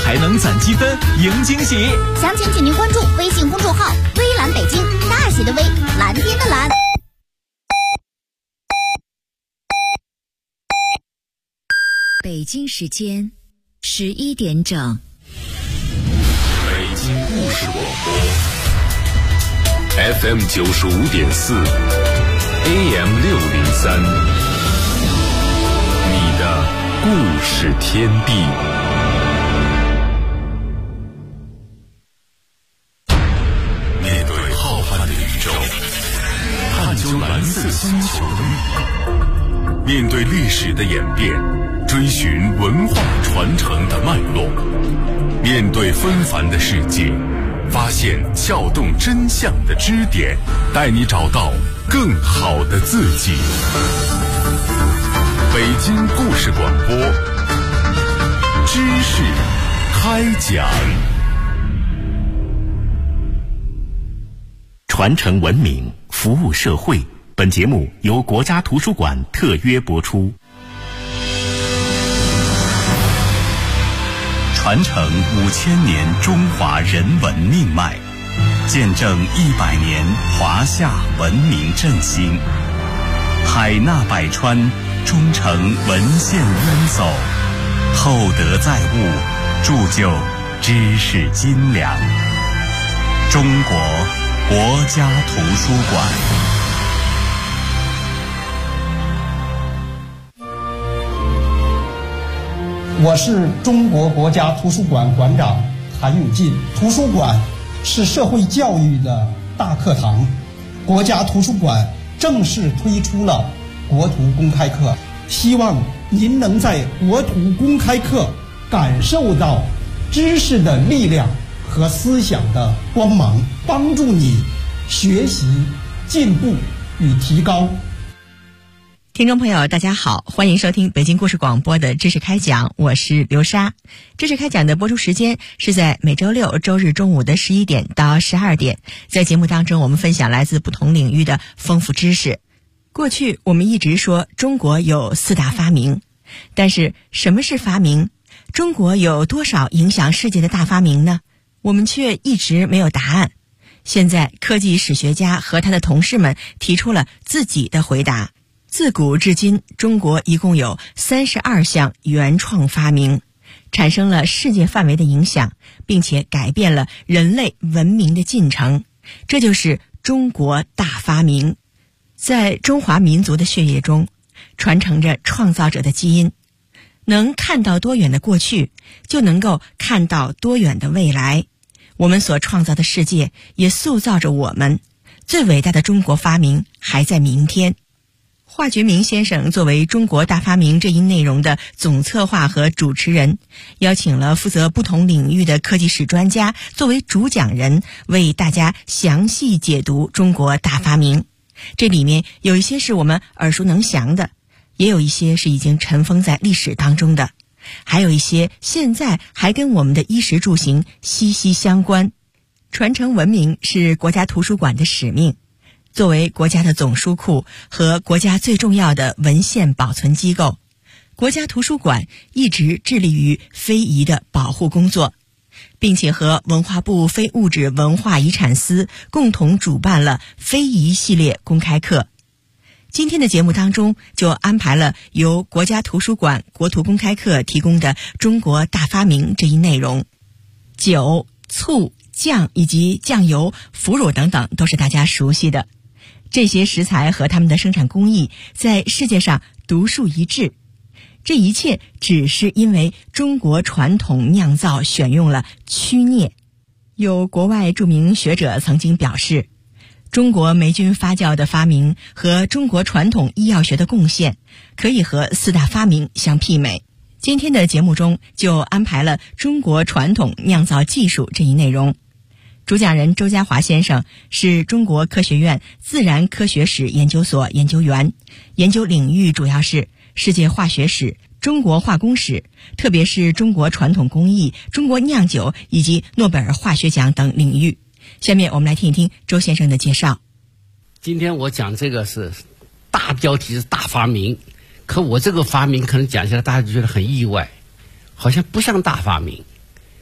才能攒积分赢惊喜。 详情请您关注微信公众号“微蓝北京”，大写的微，蓝天的蓝。 北京时间11点整。 北京故事广播 FM 95.4 AM 603，你的故事天地。面对浩瀚的宇宙，探究蓝色星球的密码，面对历史的演变，追寻文化传承的脉络，面对纷繁的世界，发现撬动真相的支点，带你找到更好的自己。北京故事广播，知识开讲。 传承文明，服务社会。本节目由国家图书馆特约播出。 传承5000年中华人文命脉，见证100年华夏文明振兴。海纳百川，忠诚文献渊走，厚德载物，铸就知识斤两。中国国家图书馆。 我是中国国家图书馆馆长韩永进。图书馆是社会教育的大课堂，国家图书馆正式推出了国图公开课，希望您能在国图公开课感受到知识的力量和思想的光芒，帮助你学习、进步与提高。 听众朋友大家好，欢迎收听北京故事广播的知识开讲，我是刘莎。知识开讲的播出时间是在每周六周日中午的11点到12点，在节目当中我们分享来自不同领域的丰富知识。过去我们一直说中国有4大发明，但是什么是发明？中国有多少影响世界的大发明呢？我们却一直没有答案。现在科技史学家和他的同事们提出了自己的回答。自古至今，中国一共有32项原创发明，产生了世界范围的影响，并且改变了人类文明的进程。这就是中国大发明。在中华民族的血液中，传承着创造者的基因。能看到多远的过去，就能够看到多远的未来。我们所创造的世界也塑造着我们。最伟大的中国发明还在明天。华觉明先生作为中国大发明这一内容的总策划和主持人，邀请了负责不同领域的科技史专家作为主讲人，为大家详细解读中国大发明。这里面有一些是我们耳熟能详的，也有一些是已经尘封在历史当中的，还有一些现在还跟我们的衣食住行息息相关。传承文明是国家图书馆的使命。作为国家的总书库和国家最重要的文献保存机构，国家图书馆一直致力于非遗的保护工作，并且和文化部非物质文化遗产司共同主办了非遗系列公开课。今天的节目当中就安排了由国家图书馆国图公开课提供的中国大发明这一内容。酒、醋、酱以及酱油、腐乳等等都是大家熟悉的。这些食材和他们的生产工艺在世界上独树一帜，这一切只是因为中国传统酿造选用了曲镍。有国外著名学者曾经表示，中国霉菌发酵的发明和中国传统医药学的贡献可以和4大发明相媲美。今天的节目中就安排了中国传统酿造技术这一内容。主讲人周家华先生是中国科学院自然科学史研究所研究员，研究领域主要是世界化学史、中国化工史，特别是中国传统工艺、中国酿酒以及诺贝尔化学奖等领域。下面我们来听一听周先生的介绍。 今天我讲这个是大标题是大发明，可我这个发明可能讲起来大家就觉得很意外，好像不像大发明。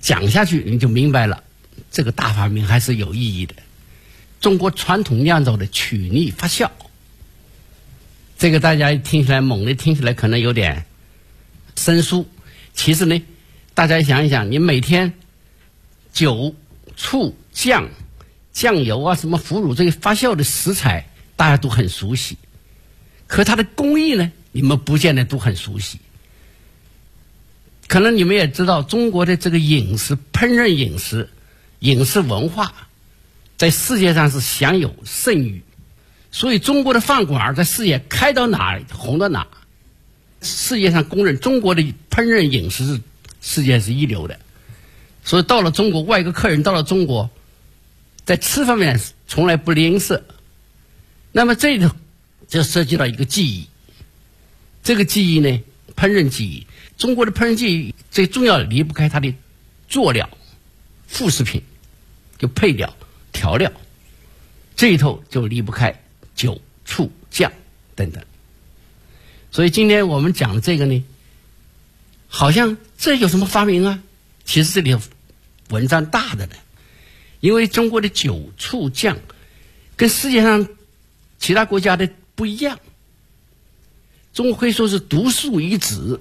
讲下去你就明白了，这个大发明还是有意义的。中国传统酿造的曲逆发酵，这个大家听起来猛的听起来可能有点生疏，其实呢大家想一想，你每天酒、醋、酱油啊，什么腐乳这些发酵的食材大家都很熟悉，可它的工艺呢你们不见得都很熟悉。可能你们也知道，中国的这个饮食烹饪饮食文化在世界上是享有盛誉，所以中国的饭馆在世界开到哪红到哪。世界上公认中国的烹饪饮食是世界是一流的，所以到了中国，外国客人到了中国在吃方面从来不吝啬。那么这个就涉及到一个技艺，这个技艺呢，烹饪技艺，中国的烹饪技艺最重要的离不开它的佐料、副食品，就配料、调料，这一头就离不开酒、醋、酱等等。所以今天我们讲这个呢，好像这有什么发明啊？其实这里文章大的呢，因为中国的酒、醋、酱跟世界上其他国家的不一样，中国可以说是独树一帜，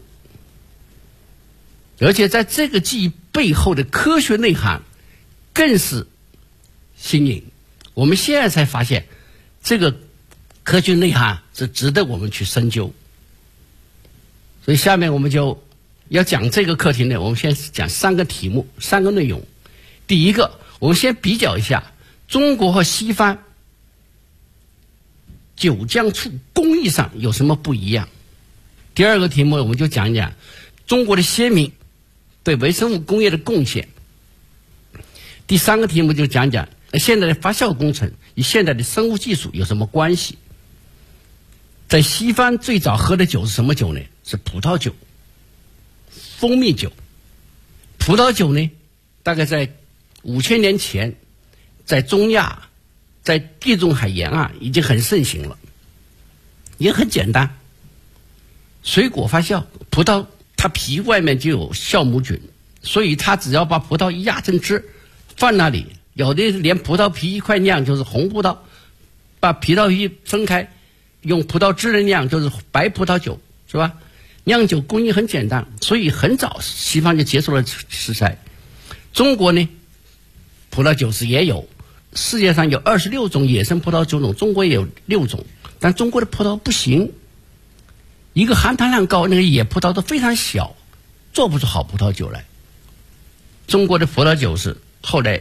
而且在这个技艺背后的科学内涵更是新颖。我们现在才发现，这个科学内涵是值得我们去深究。所以下面我们就要讲这个课题呢，我们先讲3个题目，3个内容。第一个，我们先比较一下中国和西方酒酱醋工艺上有什么不一样。第二个题目我们就讲一讲中国的先民对微生物工业的贡献。第3个题目就讲讲现在的发酵工程与现在的生物技术有什么关系。在西方最早喝的酒是什么酒呢？是葡萄酒、蜂蜜酒。葡萄酒呢，大概在5000年前，在中亚，在地中海沿岸已经很盛行了，也很简单。水果发酵，葡萄它皮外面就有酵母菌，所以它只要把葡萄一压成汁放那里，有的连葡萄皮一块酿就是红葡萄，把皮萄皮分开用葡萄汁的酿就是白葡萄酒，是吧？酿酒工艺很简单，所以很早西方就接受了食材。中国呢，葡萄酒是也有，世界上有26种野生葡萄酒种，中国也有6种，但中国的葡萄不行，一个含糖量高，那个野葡萄都非常小，做不出好葡萄酒来。中国的葡萄酒是后来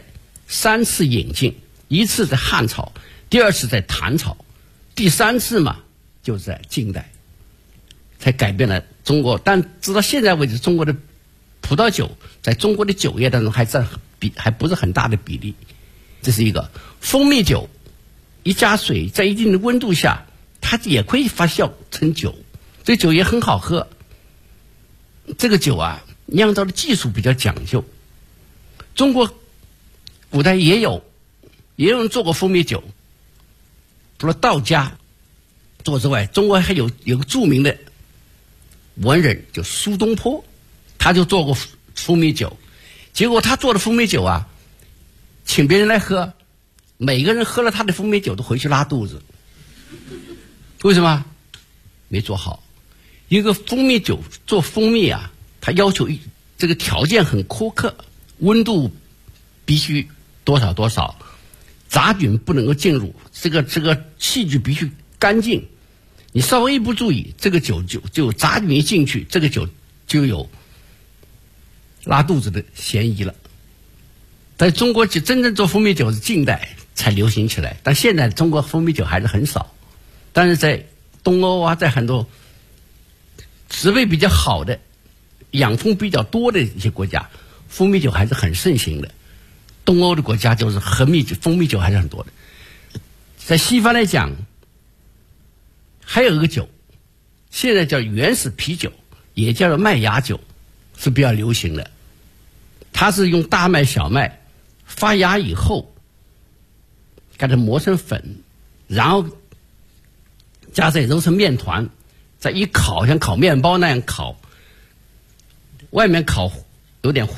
3次引进，一次在汉朝，第2次在唐朝，第3次嘛就是在近代才改变了中国。但直到现在为止，中国的葡萄酒在中国的酒业当中还不是很大的比例。这是一个。蜂蜜酒一加水，在一定的温度下它也可以发酵成酒，这酒也很好喝。这个酒啊，酿造的技术比较讲究。中国古代也有人做过蜂蜜酒，除了道家做之外，中国还有个著名的文人叫苏东坡，他就做过蜂蜜酒。结果他做的蜂蜜酒啊，请别人来喝，每个人喝了他的蜂蜜酒都回去拉肚子。为什么？没做好。一个蜂蜜酒做蜂蜜啊，它要求这个条件很苛刻，温度必须多少，杂菌不能够进入，这个器具必须干净。你稍微一不注意，这个酒就杂菌一进去，这个酒就有拉肚子的嫌疑了。在中国真正做蜂蜜酒是近代才流行起来，但现在中国蜂蜜酒还是很少。但是在东欧啊，在很多植被比较好的、养蜂比较多的一些国家，蜂蜜酒还是很盛行的。东欧的国家就是蜂蜜酒还是很多的。在西方来讲，还有一个酒，现在叫原始啤酒，也叫做麦芽酒，是比较流行的。它是用大麦、小麦发芽以后，给它磨成粉，然后加上揉成面团，再一烤，像烤面包那样烤，外面烤有点糊，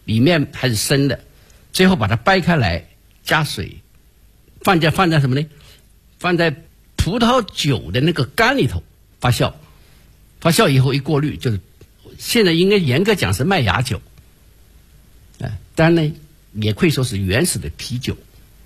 里面还是生的，最后把它掰开来，加水，放在什么呢？放在葡萄酒的那个缸里头发酵，发酵以后一过滤，就是现在应该严格讲是麦芽酒，当然呢也可以说是原始的啤酒。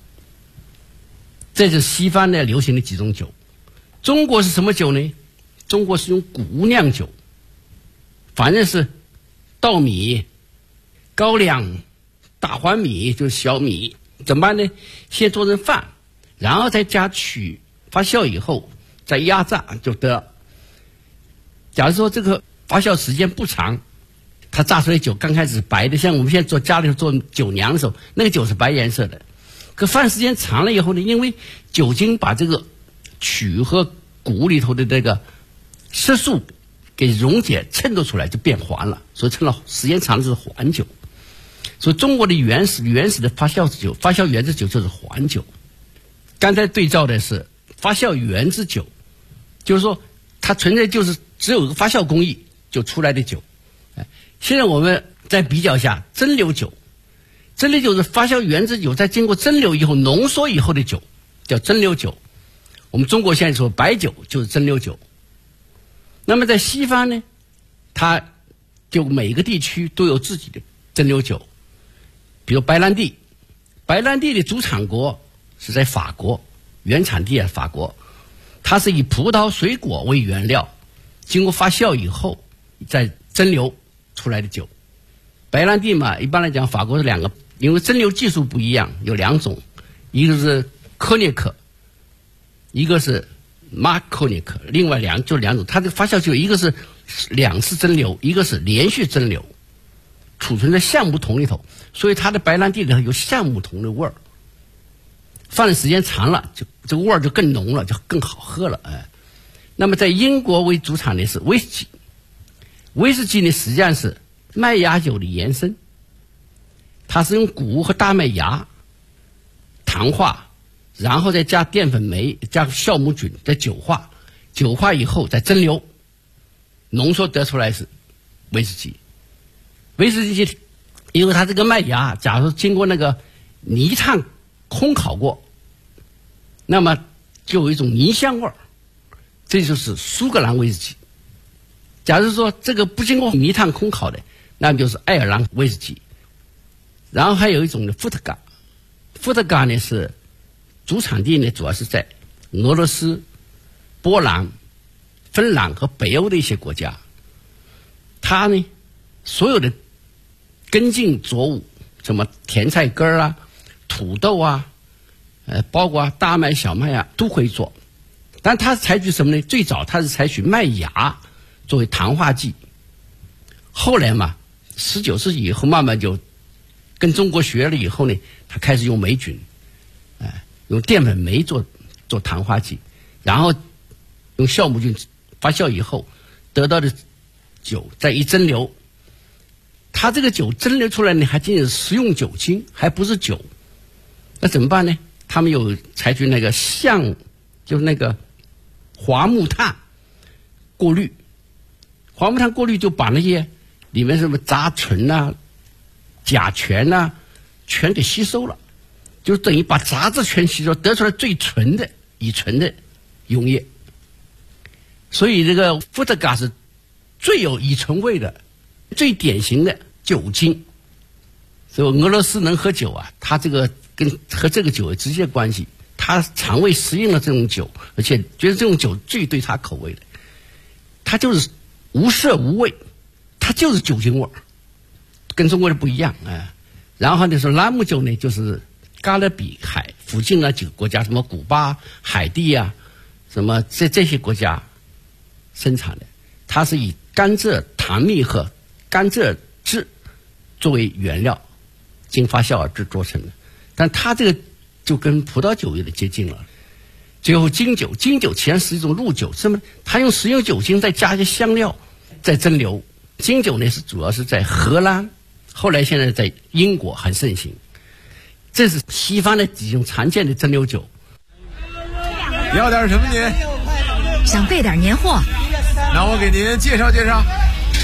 这是西方呢流行的几种酒。中国是什么酒呢？中国是用谷物酿酒，反正是稻米、高粱、大黄米，就是小米，怎么办呢？先做成饭，然后再加曲发酵以后再压榨就得了。假如说这个发酵时间不长，它榨出来酒刚开始是白的，像我们现在做家里做酒酿的时候，那个酒是白颜色的。可放时间长了以后呢，因为酒精把这个曲和谷里头的这个色素给溶解衬托出来，就变黄了，所以成了时间长了就是黄酒。所以中国的原始的发酵酒，发酵原汁酒就是黄酒。刚才对照的是发酵原汁酒，就是说它存在就是只有一个发酵工艺就出来的酒。现在我们再比较一下蒸馏酒，蒸馏酒是发酵原汁酒，在经过蒸馏以后浓缩以后的酒，叫蒸馏酒。我们中国现在说白酒就是蒸馏酒。那么在西方呢，它就每个地区都有自己的蒸馏酒，比如白兰地，白兰地的主产国是在法国，原产地法国，它是以葡萄水果为原料，经过发酵以后再蒸馏出来的酒。白兰地嘛，一般来讲法国是两个，因为蒸馏技术不一样，有两种，一个是科涅克，一个是马科涅克，另外两种。它的发酵酒一个是两次蒸馏，一个是连续蒸馏，储存在橡木桶里头，所以它的白兰地里头有橡木桶的味儿。放的时间长了，就这个味儿就更浓了，就更好喝了。那么在英国为主产的是威士忌，威士忌呢实际上是麦芽酒的延伸，它是用谷物和大麦芽糖化，然后再加淀粉酶，加酵母菌，再酒化，酒化以后再蒸馏，浓缩得出来是威士忌。威士忌因为它这个麦芽假如经过那个泥炭烘烤过，那么就有一种泥香味儿，这就是苏格兰威士忌。假如说这个不经过泥炭烘烤的，那么就是爱尔兰威士忌。然后还有一种的伏特加，伏特加呢是主产地呢主要是在俄罗斯、波兰、芬兰和北欧的一些国家。它呢所有的根茎作物，什么甜菜根啊、土豆啊，包括大麦、小麦啊，都可以做。但它采取什么呢？最早它是采取麦芽作为糖化剂，后来嘛，19世纪以后慢慢就跟中国学了以后呢，它开始用霉菌，用淀粉酶做糖化剂，然后用酵母菌发酵以后得到的酒再一蒸馏，它这个酒蒸馏出来呢还仅仅是食用酒精，还不是酒。那怎么办呢？他们有采取那个就是那个桦木炭过滤，桦木炭过滤就把那些里面什么杂醇啊、甲醛啊全给吸收了，就等于把杂质全吸收，得出来最纯的乙醇的溶液。所以这个伏特加是最有乙醇味的，最典型的酒精。所以俄罗斯能喝酒啊，它这个和这个酒有直接关系，他肠胃适应了这种酒，而且觉得这种酒最对他口味的，它就是无色无味，它就是酒精味儿，跟中国的不一样。然后呢说朗姆酒呢，就是加勒比海附近那几个国家，什么古巴、海地啊，什么这些国家生产的，它是以甘蔗糖蜜和甘蔗汁作为原料，经发酵而制作成的。但它这个就跟葡萄酒有点接近了。最后金酒其实际是一种露酒，什么？它用食用酒精再加一些香料再蒸馏。金酒呢是主要是在荷兰，后来现在在英国很盛行。这是西方的几种常见的蒸馏酒。 要点什么您？ 想备点年货。 那我给您介绍介绍。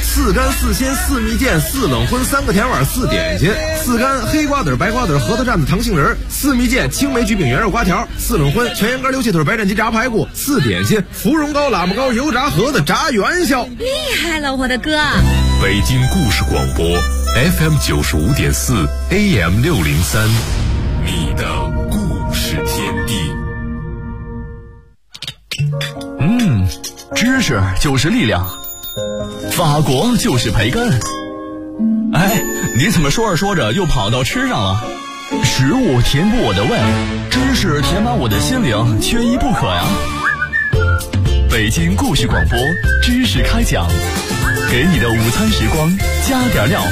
4干4鲜4蜜饯4冷荤3个甜碗4点心，4干黑瓜子白瓜子核桃蘸子糖杏仁，4蜜饯青梅焗饼圆肉瓜条，4冷荤全羊肝溜气腿白斩鸡炸排骨，4点心芙蓉糕喇嘛糕油炸盒子炸元宵。 厉害了，我的哥！ 北京故事广播 FM 95.4 AM 603，你的故事天地。 知识就是力量，法国就是培根。哎，你怎么说着说着又跑到吃上了？食物填补我的胃，知识填满我的心灵，缺一不可呀。北京故事广播知识开讲，给你的午餐时光加点料。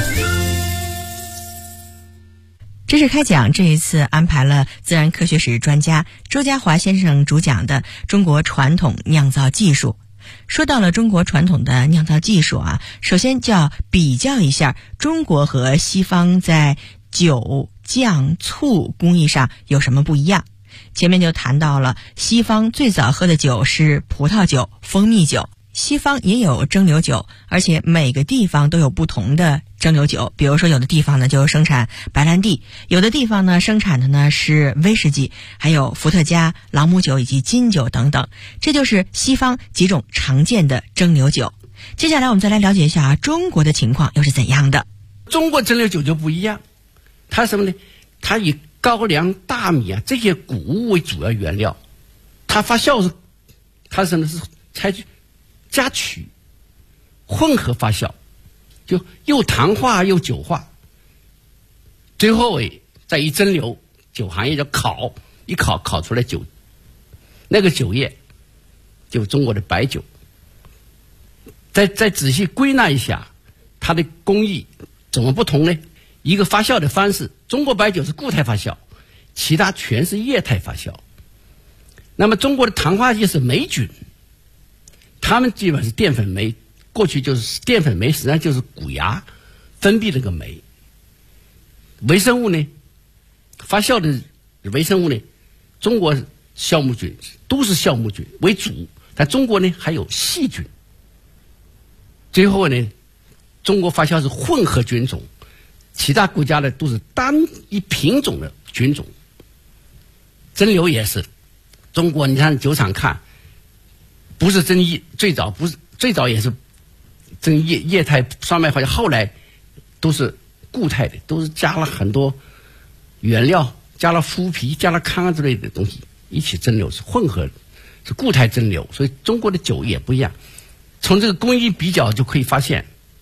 知识开讲这一次安排了自然科学史专家周家华先生主讲的中国传统酿造技术。说到了中国传统的酿造技术啊，首先就要比较一下中国和西方在酒、酱、醋工艺上有什么不一样。前面就谈到了西方最早喝的酒是葡萄酒、蜂蜜酒，西方也有蒸馏酒，而且每个地方都有不同的蒸馏酒。比如说有的地方呢就生产白兰地，有的地方呢生产的呢是威士忌，还有伏特加、朗姆酒以及金酒等等。这就是西方几种常见的蒸馏酒。接下来我们再来了解一下中国的情况又是怎样的。 中国蒸馏酒就不一样，它什么呢？它以高粱、大米啊这些谷物为主要原料，它发酵是它什么是采取加曲混合发酵，就又糖化又酒化，最后再一蒸馏，酒行业叫烤，一烤出来酒，那个酒液就中国的白酒。再仔细归纳一下，它的工艺怎么不同呢？一个发酵的方式，中国白酒是固态发酵，其他全是液态发酵。那么中国的糖化剂是霉菌，他们基本是淀粉酶，过去就是淀粉酶，实际上就是谷芽分泌那个酶。微生物呢，发酵的微生物呢，中国酵母菌都是酵母菌为主，但中国呢还有细菌。最后呢，中国发酵是混合菌种，其他国家呢都是单一品种的菌种。蒸馏也是，中国你看酒厂看，不是蒸液，最早也是蒸液态双麦发酵，后来都是固态的，都是加了很多原料，加了麸皮、加了糠之类的东西一起蒸馏，是混合，是固态蒸馏。所以中国的酒也不一样。从这个工艺比较就可以发现，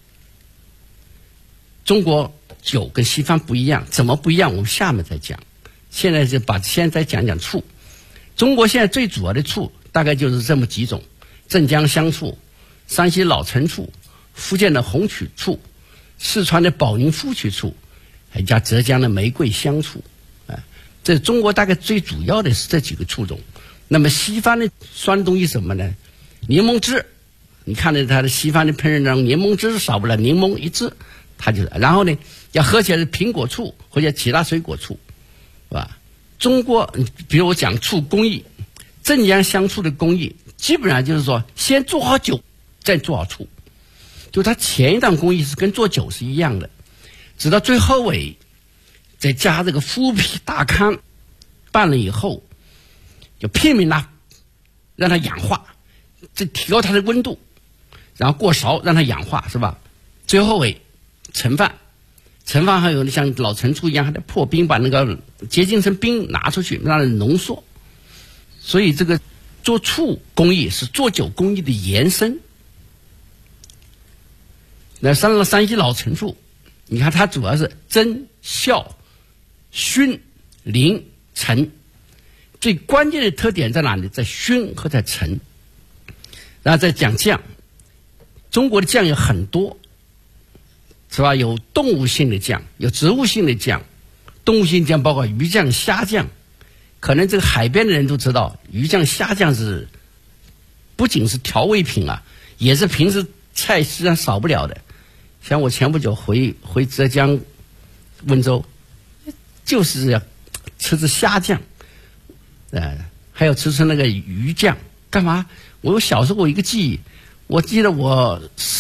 中国酒跟西方不一样。怎么不一样？我们下面再讲。现在再讲讲醋。中国现在最主要的醋大概就是这么几种：镇江香醋、山西老陈醋、福建的红曲醋、四川的保宁夫曲醋，还加浙江的玫瑰香醋。这中国大概最主要的是这几个醋种。那么西方的酸东西什么呢？柠檬汁。你看到它的西方的烹饪中，柠檬汁少不了柠檬一汁，它就是。然后呢，要喝起来是苹果醋或者其他水果醋，是吧？中国，比如我讲醋工艺，镇江香醋的工艺基本上就是说，先做好酒，再做好醋，就它前一段工艺是跟做酒是一样的，直到最后再加这个麸皮大糠，拌了以后，就拼命让它氧化，这提高它的温度。然后过勺让它氧化，是吧？最后盛饭还有像老陈醋一样，还得破冰，把那个结晶成冰拿出去，让它浓缩。所以这个做醋工艺是做酒工艺的延伸。那山西老陈醋，你看它主要是蒸、酵、熏、淋、陈，最关键的特点在哪里？在熏和在陈。然后再讲酱。中国的酱有很多，是吧？有动物性的酱，有植物性的酱。动物性酱包括鱼酱、虾酱。可能这个海边的人都知道，鱼酱、虾酱是不仅是调味品啊，也是平时菜实际上少不了的。像我前不久回浙江温州，就是要吃虾酱，还有吃那个鱼酱。干嘛？我小时候有一个记忆。 我记得我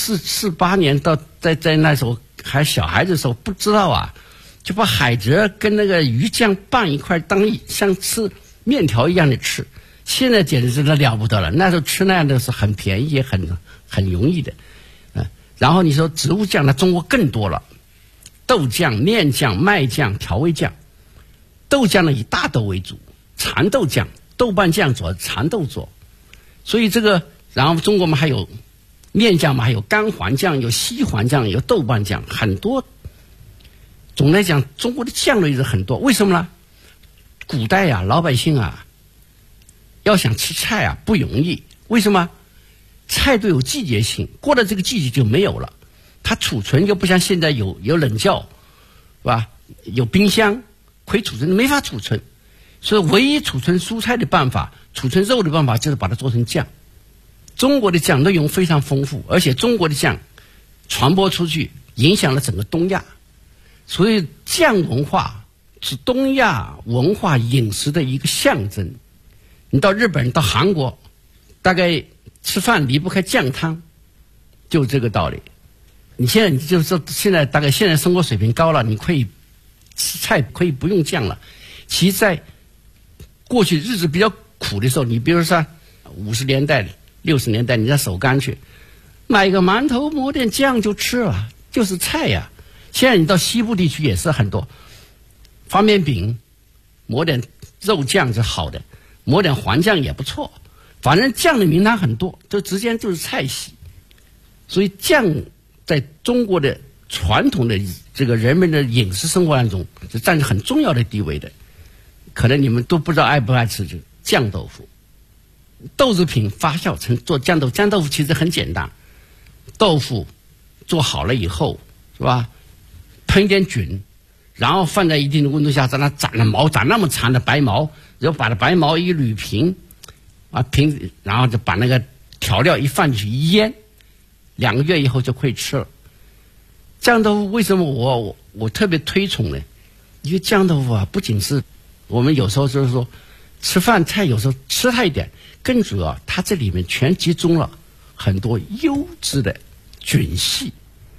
48年到在那时候还小孩子的时候，不知道啊，就把海蜇跟那个鱼酱拌一块，像吃面条一样的吃。现在简直是了不得了，那时候吃那样的是很便宜也很容易的。然后你说植物酱，那中国更多了，豆酱、面酱、麦酱、调味酱。豆酱呢以大豆为主，蚕豆酱、豆瓣酱做蚕豆做，所以这个，然后中国嘛还有面酱嘛，还有干黄酱、有西黄酱、有豆瓣酱，很多。总的来讲，中国的酱类是很多，为什么呢？古代啊，老百姓啊，要想吃菜啊不容易，为什么？菜都有季节性，过了这个季节就没有了，它储存又不像现在有冷窖，是吧？有冰箱可以储存，没法储存，所以唯一储存蔬菜的办法，储存肉的办法就是把它做成酱。中国的酱内容非常丰富，而且中国的酱传播出去，影响了整个东亚，所以酱文化是东亚文化饮食的一个象征。你到日本、到韩国，大概吃饭离不开酱汤，就这个道理。你现在就是现在大概现在生活水平高了，你可以吃菜可以不用酱了。其实在过去日子比较苦的时候，你比如说50年代、60年代，你在手干去买个馒头抹点酱就吃了，就是菜呀。现在你到西部地区也是很多方便饼，抹点肉酱是好的，抹点黄酱也不错。反正酱的名堂很多，这直接就是菜系。所以酱在中国的传统的这个人们的饮食生活当中是占着很重要的地位的。可能你们都不知道爱不爱吃这酱豆腐。豆制品发酵成做酱豆腐，酱豆腐其实很简单，豆腐做好了以后，是吧？喷点菌，然后放在一定的温度下，让它长了毛，长那么长的白毛，然后把它白毛一捋平，然后就把那个调料一放进去一腌，2个月以后就可以吃了。酱豆腐为什么我特别推崇呢？因为酱豆腐啊，不仅是我们有时候就是说吃饭菜有时候吃它一点，更主要它这里面全集中了很多优质的菌系，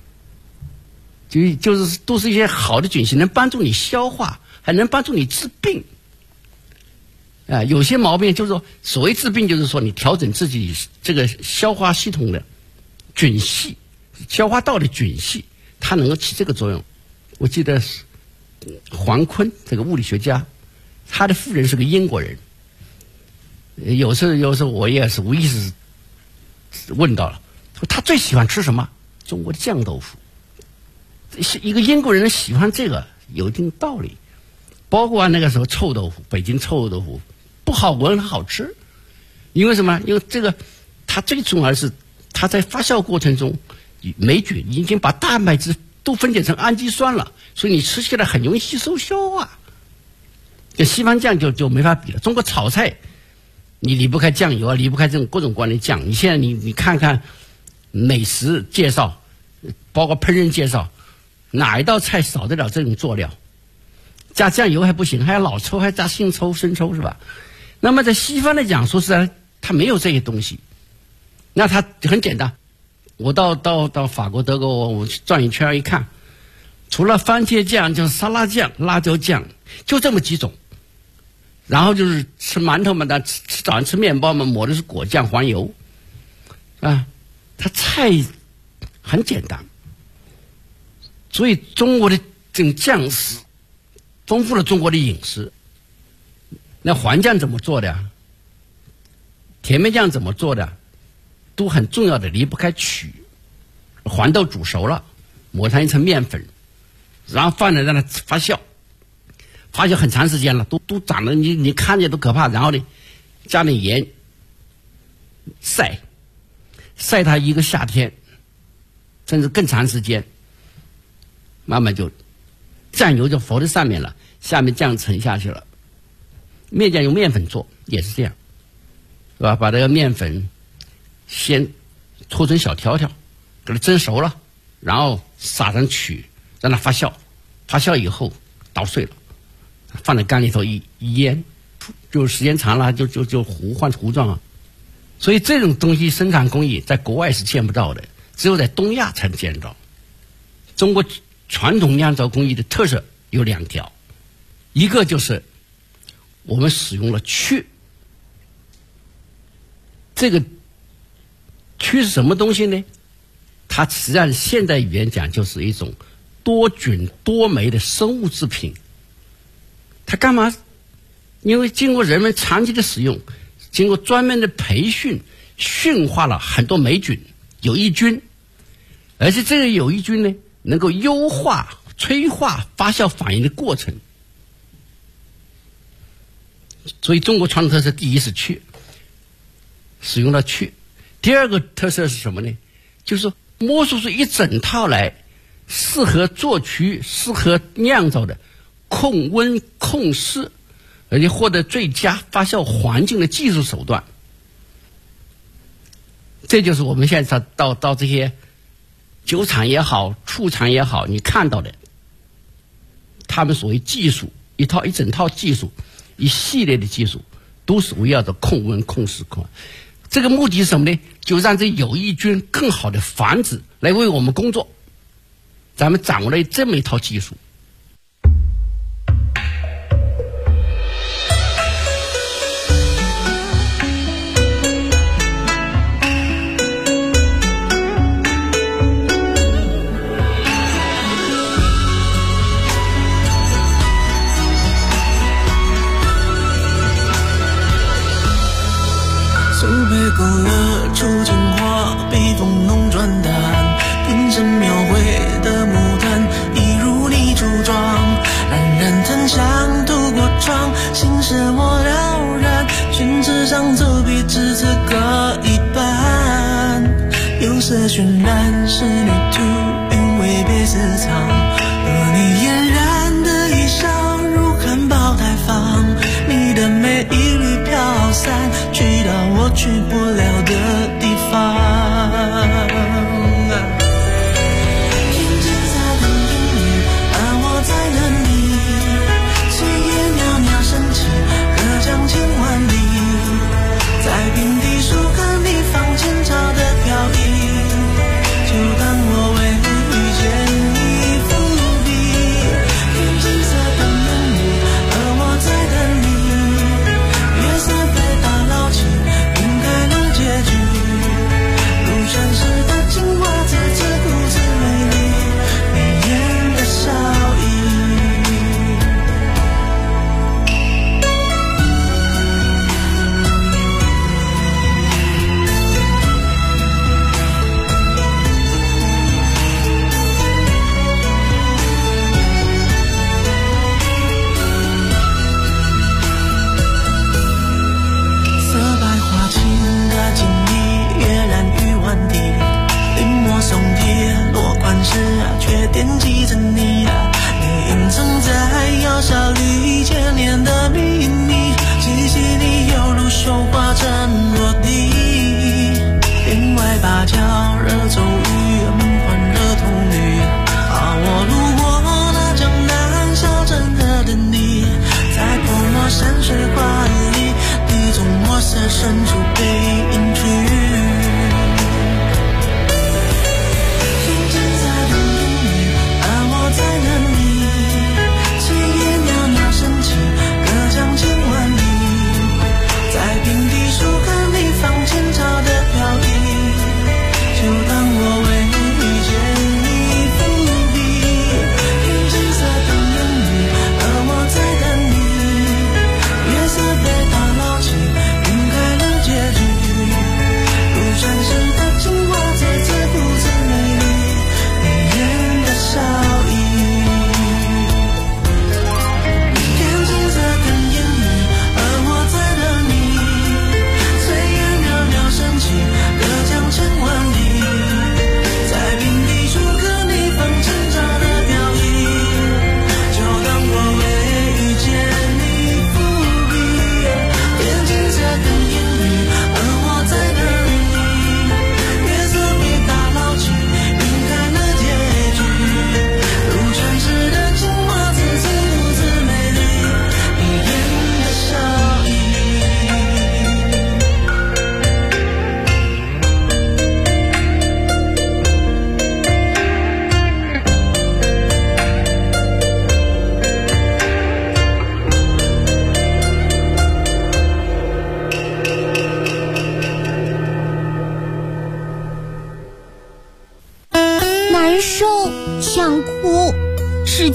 就是都是一些好的菌系，能帮助你消化，还能帮助你治病。有些毛病就是说，所谓治病就是说你调整自己这个消化系统的菌系，消化道的菌系，它能够起这个作用。我记得黄坤这个物理学家，他的夫人是个英国人。有时候我也是无意识问到了，说他最喜欢吃什么？中国的酱豆腐。一个英国人喜欢这个有一定道理。包括那个时候臭豆腐，北京臭豆腐不好闻，好吃。因为什么？因为这个它最重要的是它在发酵过程中，霉菌已经把蛋白质都分解成氨基酸了，所以你吃起来很容易吸收消化。跟西方酱就没法比了。中国炒菜你离不开酱油啊，离不开这种各种各样的酱。你现在你看看美食介绍，包括烹饪介绍，哪一道菜少得了这种佐料？加酱油还不行，还要老抽，还加生抽、是吧？那么在西方来讲，说实在，它没有这些东西。那它很简单，我到法国、德国，我去转一圈一看，除了番茄酱，就是沙拉酱、辣椒酱，就这么几种。然后就是吃馒头嘛，早上吃面包嘛，抹的是果酱、黄油，啊，它菜很简单。所以中国的这种酱食丰富了中国的饮食。那黄酱怎么做的？甜面酱怎么做的？都很重要的，离不开曲。黄豆煮熟了，抹上一层面粉，然后放在让它发酵，发酵很长时间了，都长得你看见都可怕。然后呢，加点盐，晒它一个夏天，甚至更长时间，慢慢就酱油就浮在上面了，下面酱沉下去了。面酱用面粉做也是这样，是吧？把这个面粉先搓成小条条，给它蒸熟了，然后撒上曲，让它发酵，发酵以后捣碎了，放在缸里头一腌，就时间长了就糊状啊。 所以这种东西生产工艺在国外是见不到的，只有在东亚才能见到。中国传统酿造工艺的特色有2条，一个就是我们使用了曲。这个曲是什么东西呢？它实际上现代语言讲就是一种多菌多酶的生物制品。它干嘛？因为经过人们长期的使用，经过专门的培训，驯化了很多霉菌、有益菌，而且这个有益菌呢，能够优化、催化发酵反应的过程。所以中国传统特色第一是曲，使用了曲。第二个特色是什么呢？就是摸索出一整套来适合做曲、适合酿造的控温控湿，而且获得最佳发酵环境的技术手段。这就是我们现在到这些酒厂也好、醋厂也好，你看到的他们所谓技术，一整套技术，一系列的技术，都是围绕着控温控湿控。这个目的是什么呢？就让这有益菌更好的繁殖，来为我们工作。咱们掌握了这么一套技术。 被勾勒出情话，笔锋浓转淡，瓶身描绘的牡丹，一如你初妆，冉冉檀香透过窗，心事我了然，宣纸上走笔至此各一半，有色渲染是旅途，韵味别私藏，和你嫣然的衣裳如含苞待放，你的每一缕飘散，去到我去不了的地方。天际在等应你，而我在等你。岁月袅袅升起，隔江千万里，在平地树看你放前朝的飘逸，就当我为遇见你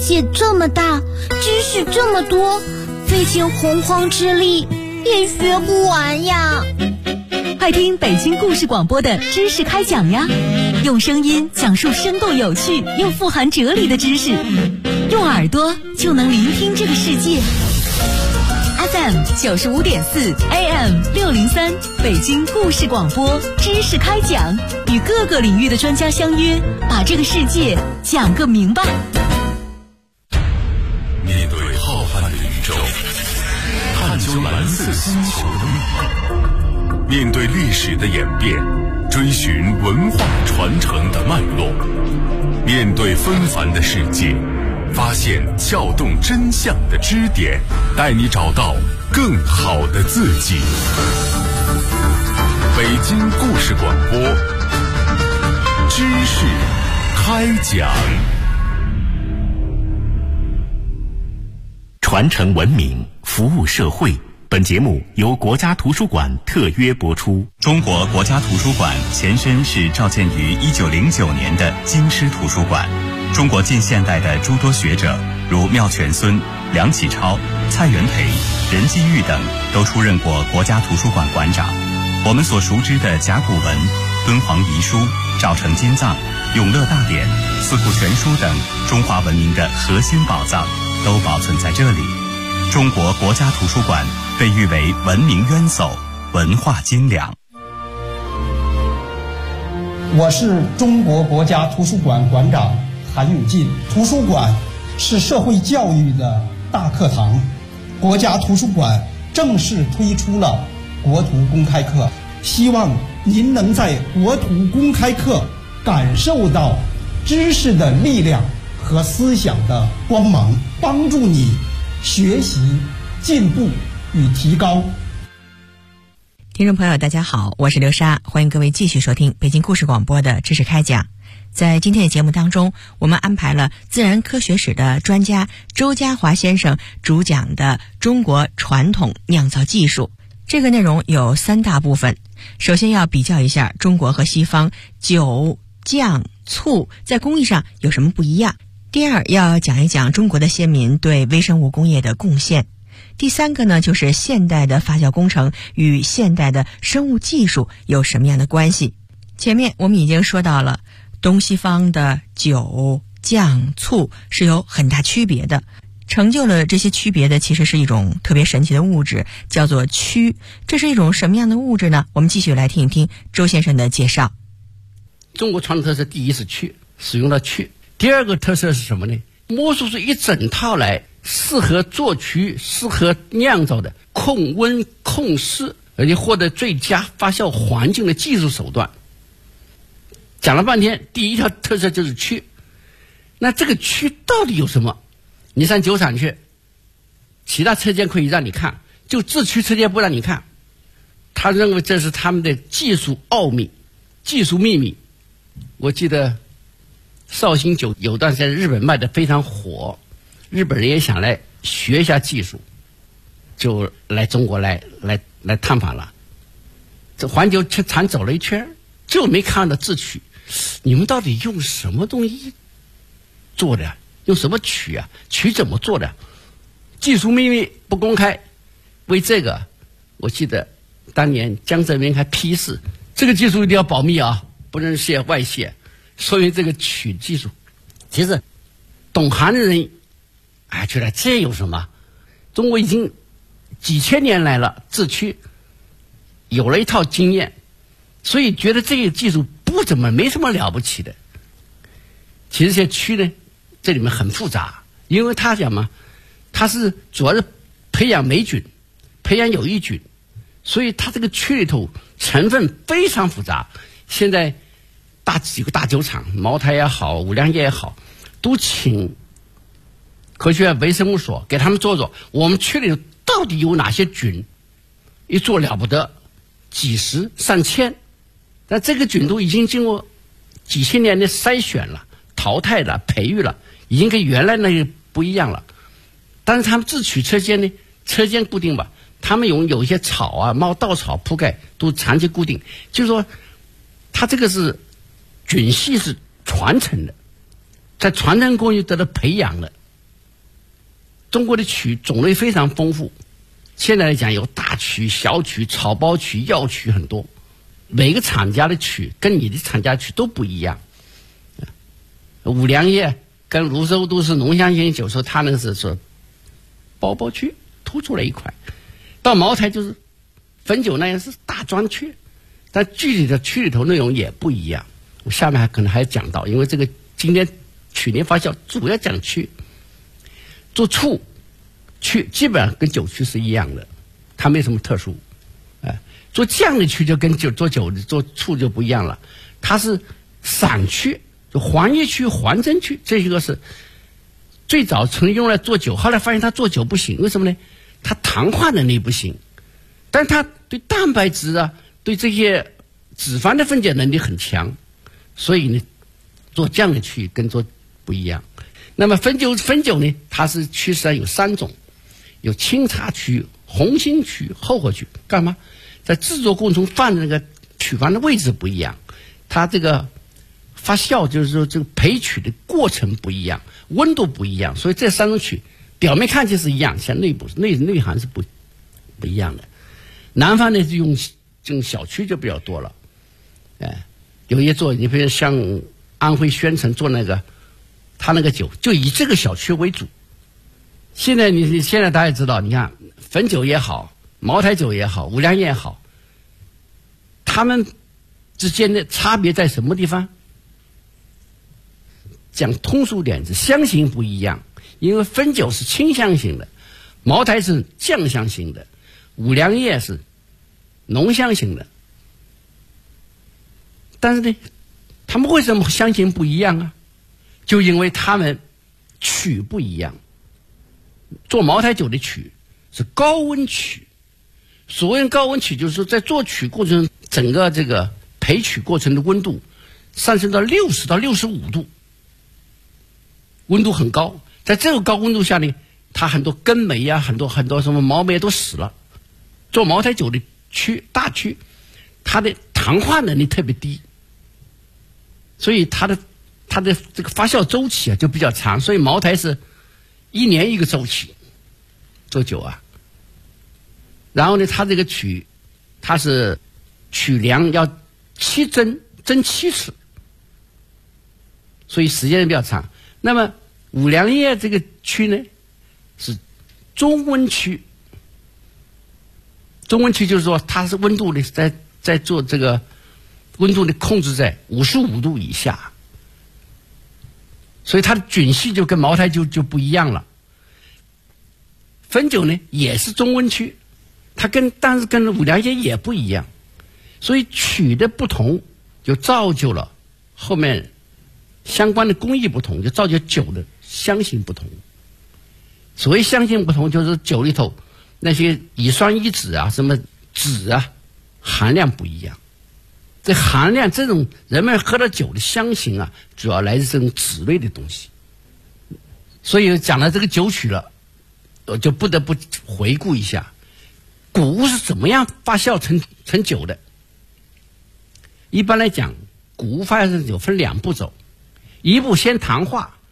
界这么大，知识这么多，费尽洪荒之力也学不完呀。 快听北京故事广播的知识开讲呀，用声音讲述生动有趣又富含哲理的知识，用耳朵就能聆听这个世界。FM 95.4 AM 603，北京故事广播知识开讲，与各个领域的专家相约，把这个世界讲个明白。 面对浩瀚的宇宙，探究蓝色星球的秘密，面对历史的演变，追寻文化传承的脉络，面对纷繁的世界，发现撬动真相的支点，带你找到更好的自己。北京故事广播，知识开讲。 传承文明，服务社会。本节目由国家图书馆特约播出。 中国国家图书馆前身是召建于1909年的京师图书馆。中国近现代的诸多学者，如妙泉孙、梁启超、蔡元培、任继玉等，都出任过国家图书馆馆长。我们所熟知的甲骨文、敦煌遗书、赵城金藏、永乐大典、四库全书等中华文明的核心宝藏，都保存在这里。中国国家图书馆被誉为文明渊薮、文化精良。 我是中国国家图书馆馆长韩永进。图书馆是社会教育的大课堂，国家图书馆正式推出了国图公开课，希望您能在国图公开课感受到知识的力量和思想的光芒，帮助你学习、进步与提高。 听众朋友大家好，我是刘莎，欢迎各位继续收听北京故事广播的知识开讲。在今天的节目当中，我们安排了自然科学史的专家周家华先生主讲的中国传统酿造技术。这个内容有3大部分，首先要比较一下中国和西方酒、酱、醋在工艺上有什么不一样。第二，要讲一讲中国的先民对微生物工业的贡献。第3个呢，就是现代的发酵工程与现代的生物技术有什么样的关系。前面我们已经说到了东西方的酒、酱、醋是有很大区别的，成就了这些区别的其实是一种特别神奇的物质，叫做曲。这是一种什么样的物质呢？我们继续来听一听周先生的介绍。 中国传统特色，第一是曲，使用了曲。第二个特色是什么呢？摸出是一整套来适合做曲、适合酿造的控温控湿，而且获得最佳发酵环境的技术手段。讲了半天，第一条特色就是曲。那这个曲到底有什么？你上酒厂去，其他车间可以让你看，就制曲车间不让你看。他认为这是他们的技术奥秘、技术秘密。我记得绍兴酒有段时间日本卖的非常火，日本人也想来学一下技术，就来中国来探访了。这环球厂走了一圈，就没看到制曲。你们到底用什么东西做的？用什么曲啊？曲怎么做的？技术秘密不公开。为这个，我记得当年江泽民还批示，这个技术一定要保密啊，不能外泄。说明这个曲技术，其实懂行的人觉得这有什么？中国已经几千年来了，制曲有了一套经验，所以觉得这个技术没什么了不起的。其实这曲呢，这里面很复杂，因为他讲嘛，它是主要是培养霉菌、培养有益菌，所以它这个曲里头成分非常复杂。现在几个大酒厂，茅台也好，五粮液也好，都请科学院微生物所给他们做，我们曲里头到底有哪些菌，一做了不得，几十上千，但这个菌都已经经过几千年的筛选了、淘汰了、培育了，已经跟原来那个不一样了。但是他们制曲车间呢，车间固定吧，他们有一些草啊、猫稻草铺盖都长期固定，就是说它这个是菌系是传承的，在传承过程得到培养的， 中国的曲种类非常丰富，现在来讲有大曲、小曲、草包曲、药曲很多，每个厂家的曲跟你的厂家曲都不一样。五粮液跟泸州都是浓香型酒，说它那个是说包包曲突出来一块，到茅台就是汾酒那样是大专曲，但具体的曲里头内容也不一样。我下面可能还讲到，因为这个今天曲年发酵主要讲曲，做醋曲基本上跟酒曲是一样的，它没什么特殊。做酱的曲就跟做酒的做醋就不一样了，它是散曲，就黄叶曲、黄针曲，这个是最早曾用来做酒，后来发现它做酒不行，为什么呢？它糖化能力不行，但它对蛋白质啊、对这些脂肪的分解能力很强，所以呢，做酱的曲跟做不一样。那么汾酒呢，它是曲实际上有3种，有清茶曲、红心曲、厚荷曲。干嘛？在制作过程中放的那个曲房的位置不一样，它这个发酵就是说这个培曲的过程不一样，温度不一样，所以这3种曲表面看起来是一样，像内部内涵是不一样的。南方呢就用这种小曲就比较多了，有些做你比如像安徽宣城做那个，他那个酒就以这个小曲为主。现在现在大家知道，你看汾酒也好，茅台酒也好，五粮液也好，他们之间的差别在什么地方？讲通俗点子，香型不一样，因为汾酒是清香型的，茅台是酱香型的，五粮液是浓香型的。但是呢，他们为什么香型不一样啊？就因为他们曲不一样。做茅台酒的曲是高温曲，所谓高温曲就是说在做曲过程整个这个培曲过程的温度上升到60到65度，温度很高。在这个高温度下呢，它很多根酶啊，很多什么毛酶都死了。做茅台酒的大曲，它的糖化能力特别低，所以它的这个发酵周期啊就比较长，所以茅台是1年一个周期做酒啊。然后呢，它这个曲，它是曲量要7蒸7次，所以时间比较长。那么五粮液这个曲呢是中温曲，中温曲就是说它是温度呢在做这个温度的控制在55度以下，所以它的菌系就跟茅台就不一样了。汾酒呢也是中温曲，但是跟五粮液也不一样，所以曲的不同就造就了后面相关的工艺不同，就造就酒的香型不同。所谓香型不同，就是酒里头那些乙酸乙酯啊、什么酯啊含量不一样。这含量，这种人们喝的酒的香型啊，主要来自这种酯类的东西。所以讲到这个酒曲了，我就不得不回顾一下谷物是怎么样发酵成酒的。一般来讲，谷物发酵成酒分2步走，一步先糖化，